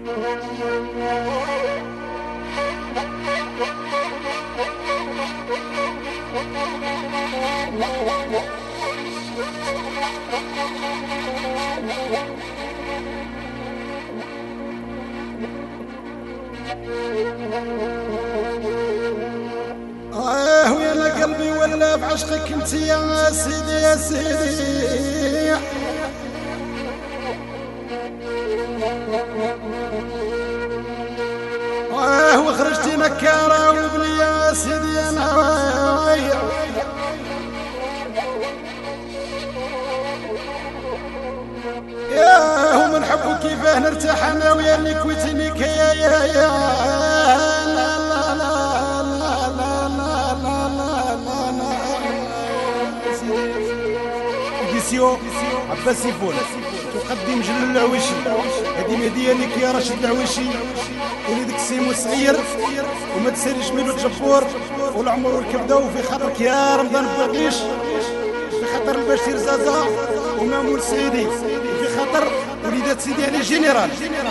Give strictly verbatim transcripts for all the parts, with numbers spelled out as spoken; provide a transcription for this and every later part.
آه ويا قلبي ولا بعشقك انت يا سيدي يا سيدي. آه وخرجتي نكارة وابني يا سيدي انا ويا يا هم نحبو كيفاه نرتاح انا ويا اللي كويتني كيا يا يا لا لا لا لا لا لا لا لا لا إديسيون عباسي فول تقدم جلال العويشي. هذه هدية لك يا راشد العويشي وليدك سيمو سعير وما تساليش ميلو الجبور والعمر والكبده وفي خاطرك يا رمضان بوقيش في خاطر البشير زازا ومامون سيدي وفي خاطر وليدات سيدي علي جينيرال.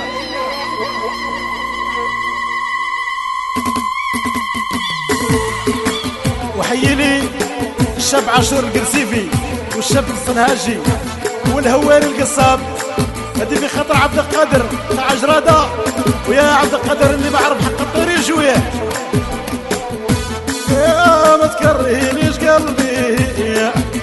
وحيي لي الشاب عاشور القرسيفي والشاب الصنهاجي والهواري القصاب. هذه في خاطر عبد القادر تاع جراده ويا عبد القادر اللي بعرف حق الطريق جويه. يا ما تكرهينيش قلبي